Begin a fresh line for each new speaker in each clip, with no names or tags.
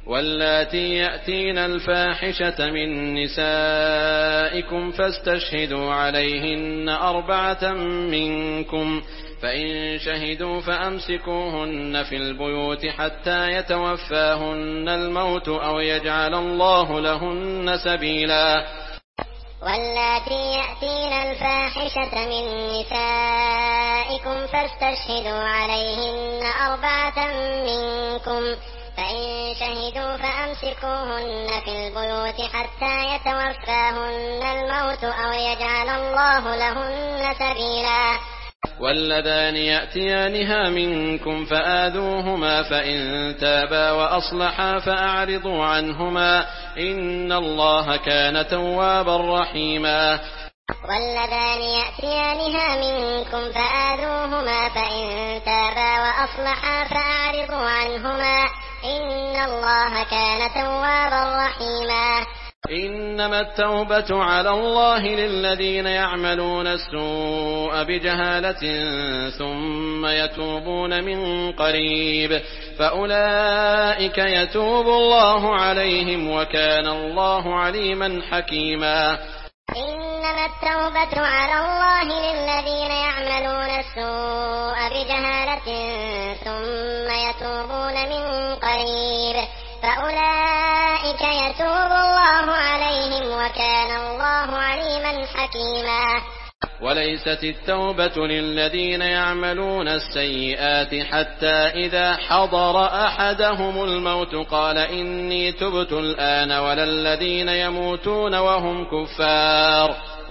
واللاتي يأتين الفاحشة من نسائكم فاستشهدوا عليهن 4 منكم، فإن شهدوا فأمسكوهن في البيوت حتى يتوفاهن الموت أو يجعل الله لهن سبيلا.
واللاتي يأتين الفاحشة من نسائكم فاستشهدوا عليهن 4 منكم، فإن شهدوا فأمسكوهن في البيوت حتى يتوفاهن الموت أو يجعل الله لهن سبيلا.
واللذان يأتيانها منكم فآذوهما، فإن تابا وأصلحا فأعرضوا عنهما، إن الله كان توابا رحيما.
واللذان يأتيانها منكم فآذوهما، فإن تابا وأصلحا فأعرضوا عنهما، إن الله كان توابا رحيما.
إنما التوبة على الله للذين يعملون السوء بجهالة ثم يتوبون من قريب، فأولئك يتوب الله عليهم، وكان الله عليما حكيما.
إنما التوبة على الله للذين يعملون السوء بجهالة ثم يتوبون من قريب، فأولئك يتوب الله عليهم، وكان الله عليما حكيما.
وليست التوبة للذين يعملون السيئات حتى إذا حضر أحدهم الموت قال إني تبت الآن، ولا الذين يموتون وهم كفار،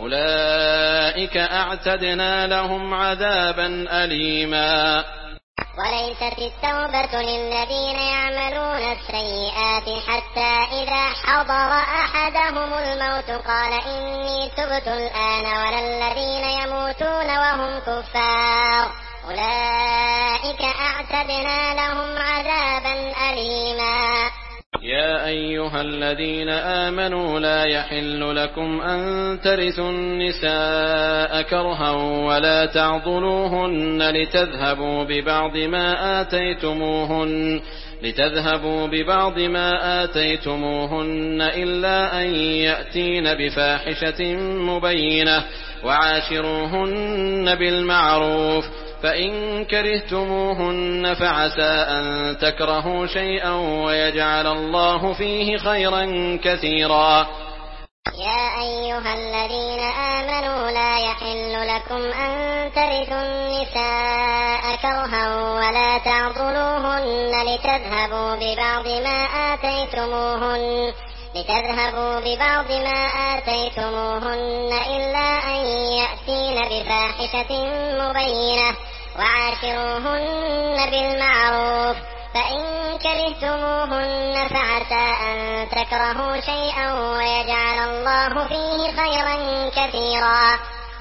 أولئك أعتدنا لهم عذابا أليما.
وليست التوبة للذين يعملون السيئات حتى إذا حضر أحدهم الموت قال إني تبت الآن، ولا الذين يموتون وهم كفار، أولئك أعتدنا لهم عذابا أليما.
يا أيها الذين آمنوا لا يحل لكم أن ترثوا النساء كرها ولا تعضلوهن لتذهبوا ببعض ما آتيتموهن إلا أن يأتين بفاحشة مبينة، وعاشروهن بالمعروف، فإن كرهتموهن فعسى أن تكرهوا شيئا ويجعل الله فيه خيرا كثيرا.
يا أيها الذين آمنوا لا يحل لكم أن ترثوا النساء كرها ولا تعضلوهن لتذهبوا ببعض ما آتيتموهن إلا أن يأتين بفاحشة مبينة، وعاشروهن بالمعروف، فإن كرهتموهن فعسى أن تكرهوا شيئا ويجعل الله فيه خيرا كثيرا.